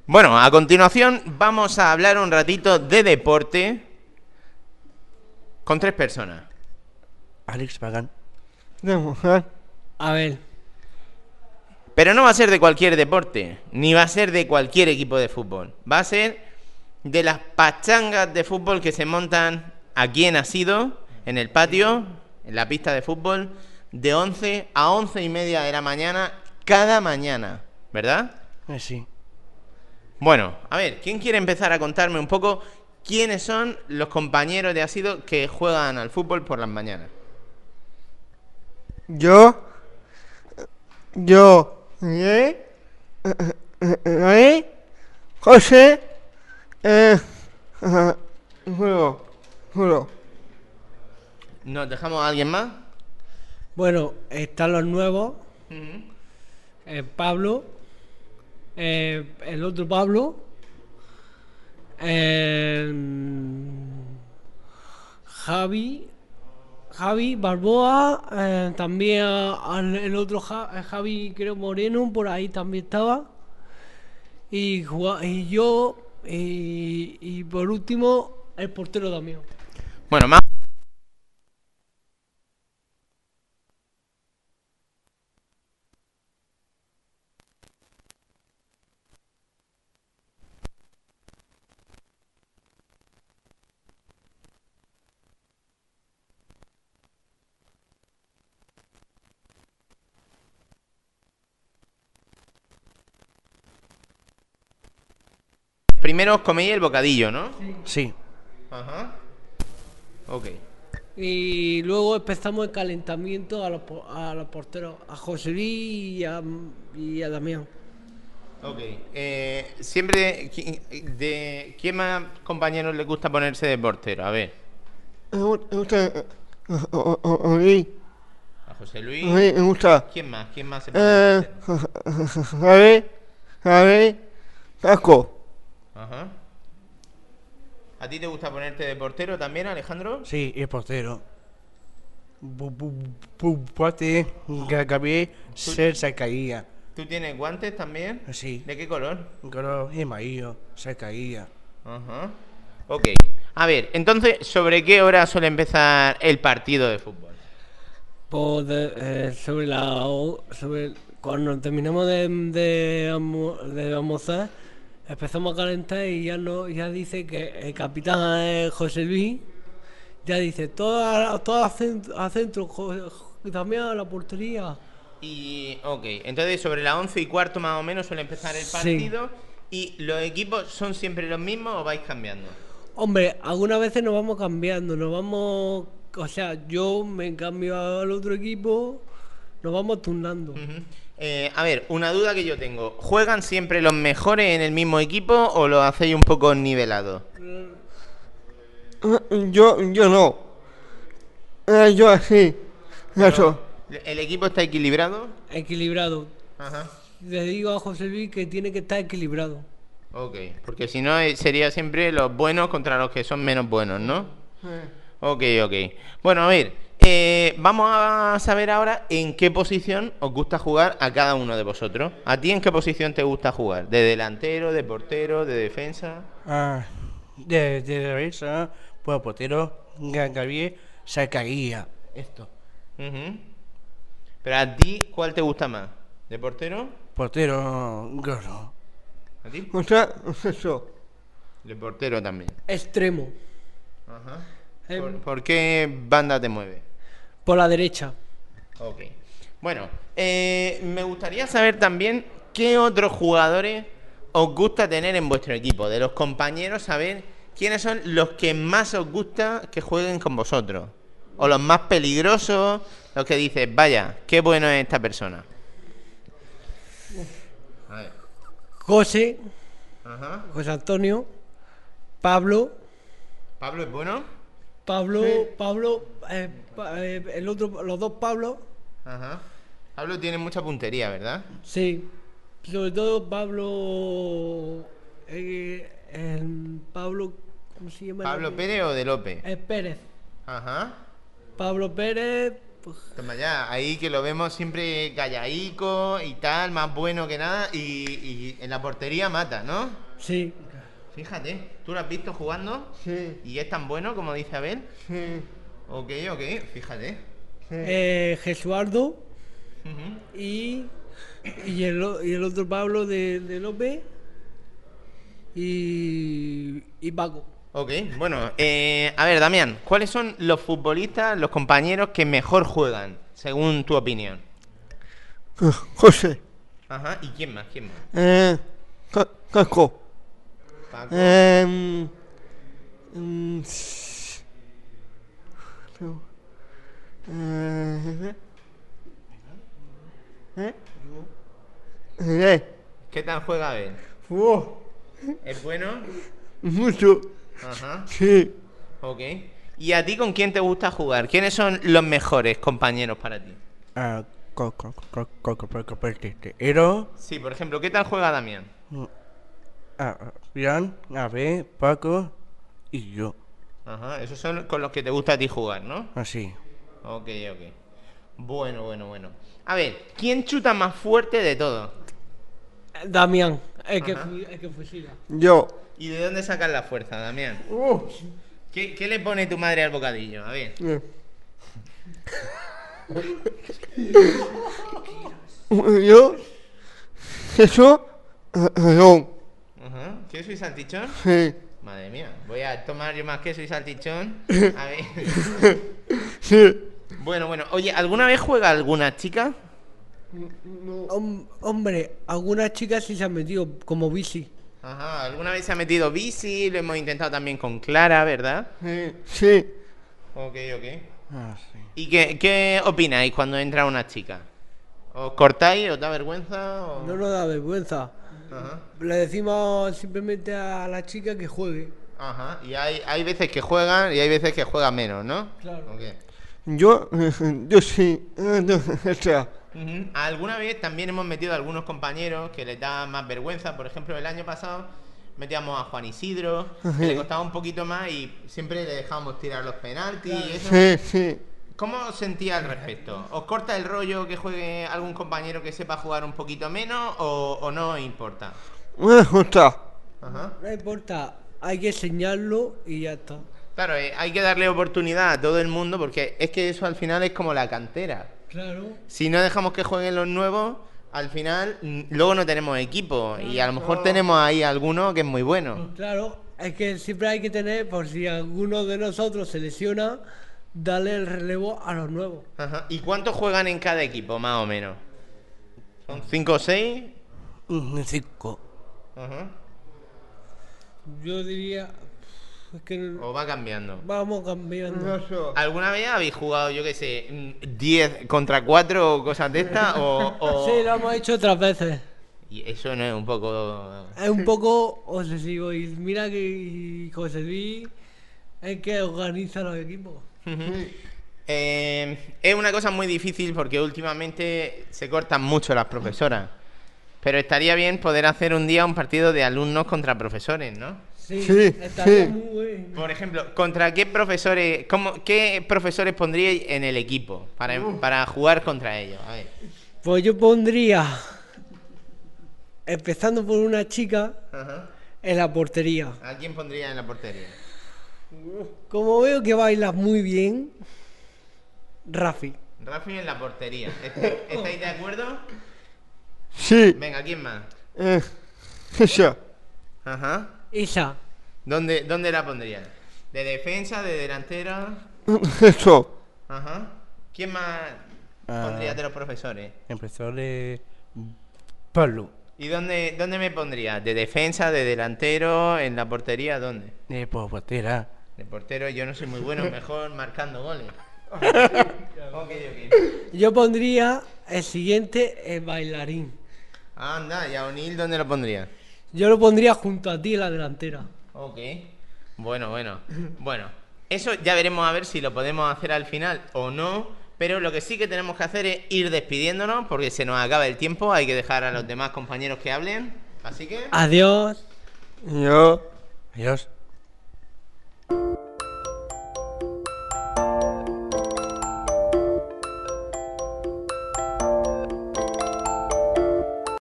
Bueno, a continuación vamos a hablar un ratito de deporte con 3 personas. Alex Pagan. A ver, Pero no va a ser de cualquier deporte, ni va a ser de cualquier equipo de fútbol. Va a ser de las pachangas de fútbol que se montan aquí en Asido, en el patio, en la pista de fútbol, de 11 a 11:30 de la mañana, cada mañana, ¿verdad? Sí. Bueno, a ver, ¿quién quiere empezar a contarme un poco quiénes son los compañeros de Asido que juegan al fútbol por las mañanas? Yo, José, juego. ¿Nos dejamos a alguien más? bueno, están los nuevos. Pablo, el otro Pablo, eh, Javi Balboa, también el otro Javi, creo Moreno, por ahí también estaba. Y yo, y por último, el portero también. Bueno, más. Primero os coméis el bocadillo, ¿no? Sí. Ajá. Ok. Y luego empezamos el calentamiento a los porteros, a José Luis y a Damián. Ok. Siempre. ¿Qué más compañeros les gusta ponerse de portero? A ver. Me gusta, oí, A José Luis. me gusta, ¿Quién más? ¿Quién más se pone de portero? Javi, Casco. Ajá. ¿A ti te gusta ponerte de portero también, Alejandro? Sí, el portero. Puate, Gabriel, se caía. ¿Tú tienes guantes también? Sí. ¿De qué color? Color amarillo, se caía. Ajá. Ok. A ver, entonces, ¿sobre qué hora suele empezar el partido de fútbol? Pues sobre cuando terminamos de almorzar, empezamos a calentar y ya dice que el capitán José Luis ya dice todo a centro, también a la portería. Y, ok, entonces sobre las 11:15 más o menos suele empezar el Sí. partido. ¿Y los equipos son siempre los mismos o vais cambiando? Hombre, algunas veces nos vamos cambiando, o sea, yo me cambio al otro equipo, nos vamos turnando. Ujú. A ver, una duda que yo tengo. ¿Juegan siempre los mejores en el mismo equipo o lo hacéis un poco nivelado? Yo no. Yo así. Eso. ¿El equipo está equilibrado? Equilibrado. Ajá. Le digo a José Luis que tiene que estar equilibrado. Ok, porque si no sería siempre los buenos contra los que son menos buenos, ¿no? Ok, ok. Bueno, a ver, vamos a saber ahora en qué posición os gusta jugar a cada uno de vosotros. ¿A ti en qué posición te gusta jugar? ¿De delantero, de portero, de defensa? De derecha, pues portero, Gabriel, se caía. Esto. Ujú. Pero a ti, ¿cuál te gusta más? ¿De portero? Portero, gordo. ¿A ti? O sea, eso. De portero también. Extremo. Ajá. Em, ¿Por qué banda te mueve? por la derecha. Ok. Bueno, me gustaría saber también qué otros jugadores os gusta tener en vuestro equipo. De los compañeros, saber quiénes son los que más os gusta que jueguen con vosotros. O los más peligrosos, los que dices, vaya, qué bueno es esta persona. A ver. José, Ajá. José Antonio, Pablo, ¿Pablo es bueno? el otro, los dos Pablo, Ajá. Pablo tiene mucha puntería, ¿verdad? sí. Sobre todo Pablo, ¿cómo se llama? ¿Pablo Pérez o de López? Pérez. Ajá. Pablo Pérez, Toma ya, ahí que lo vemos siempre callaico y tal, más bueno que nada. Y en la portería mata, ¿no? Sí. Fíjate, ¿tú lo has visto jugando? Sí, ¿Y es tan bueno como dice Abel? sí, Ok, fíjate. Jesuardo Ujú. y el otro Pablo de López y Paco. Ok, bueno, a ver, Damián, ¿cuáles son los futbolistas, los compañeros que mejor juegan, según tu opinión? José, Ajá, ¿y quién más? ¿Quién más? Casco, Paco. mm, eh, ¿Qué tal juega Abel? oh, ¿Es bueno? mucho, Ajá, sí, ok. ¿Y a ti con quién te gusta jugar? ¿Quiénes son los mejores compañeros para ti? Ero, Sí, por ejemplo, ¿qué tal juega Damián? Jan, Abe, Paco y yo. Ajá, esos son con los que te gusta a ti jugar, ¿no? Así. Ok. Bueno. A ver, ¿quién chuta más fuerte de todos? Damián, Ajá. el que fusila. yo, ¿Y de dónde sacas la fuerza, Damián? oh, ¿Qué le pone tu madre al bocadillo? A ver. yo, eso, León, Ajá. ¿Queso y salchichón? sí, Madre mía, voy a tomar yo más queso y salchichón. A ver. sí, Bueno. Oye, ¿alguna vez juega alguna chica? Hombre, algunas chicas sí se han metido como bici. Ajá, ¿alguna vez se ha metido bici? Lo hemos intentado también con Clara, ¿verdad? sí, Ok. Así. ¿Y qué opináis cuando entra una chica? ¿Os cortáis? ¿Os da vergüenza? O... No nos da vergüenza. Ajá. Le decimos simplemente a la chica que juegue. Ajá. Y hay veces que juegan y hay veces que juegan menos, ¿no? Claro. Ok. yo sí, o sea, Ujú. Alguna vez también hemos metido a algunos compañeros que les da más vergüenza. Por ejemplo, el año pasado metíamos a Juan Isidro, que le costaba un poquito más y siempre le dejábamos tirar los penaltis y eso. sí, ¿Cómo os sentís al respecto? ¿Os corta el rollo que juegue algún compañero que sepa jugar un poquito menos o no os importa? me gusta, Ajá. No importa, hay que enseñarlo y ya está. Claro, hay que darle oportunidad a todo el mundo porque es que eso al final es como la cantera. Claro. Si no dejamos que jueguen los nuevos, al final luego no tenemos equipo y a lo mejor tenemos ahí alguno que es muy bueno. Claro, es que siempre hay que tener, por si alguno de nosotros se lesiona, darle el relevo a los nuevos. Ajá. ¿Y cuántos juegan en cada equipo, más o menos? ¿Son 5 o 6? 5. Ajá. Yo diría, es que ¿O va cambiando? vamos cambiando. ¿Alguna vez habéis jugado, yo qué sé, 10 contra 4 o cosas de estas? Sí, lo hemos hecho otras veces. Y eso no es un poco... Es un poco obsesivo y mira que José Luis es que organiza los equipos. Es una cosa muy difícil porque últimamente se cortan mucho las profesoras. Pero estaría bien poder hacer un día un partido de alumnos contra profesores, ¿no? Sí, Sí, estaría sí. muy bueno. Por ejemplo, ¿contra qué profesores, qué profesores pondríais en el equipo para jugar contra ellos? A ver. Pues yo pondría, empezando por una chica, Ajá. en la portería. ¿A quién pondría en la portería? Como veo que bailas muy bien, Rafi. Rafi en la portería. ¿Estáis de acuerdo? sí, Venga, ¿quién más? esa, Ajá. Isa. ¿Dónde la pondría? ¿De defensa, de delantera? eso, Ajá. ¿Quién más pondría de los profesores? Empezó de Pablo. ¿Y dónde me pondría? ¿De defensa, de delantero, en la portería? ¿Dónde? De portera. De portero yo no soy muy bueno, mejor marcando goles. Ok. Yo pondría el siguiente, el bailarín. Anda, ¿y a O'Neill dónde lo pondría? Yo lo pondría junto a ti en la delantera. Ok. Bueno. Bueno, eso ya veremos a ver si lo podemos hacer al final o no. Pero lo que sí que tenemos que hacer es ir despidiéndonos porque se nos acaba el tiempo. Hay que dejar a los demás compañeros que hablen. Así que... Adiós. yo. Adiós.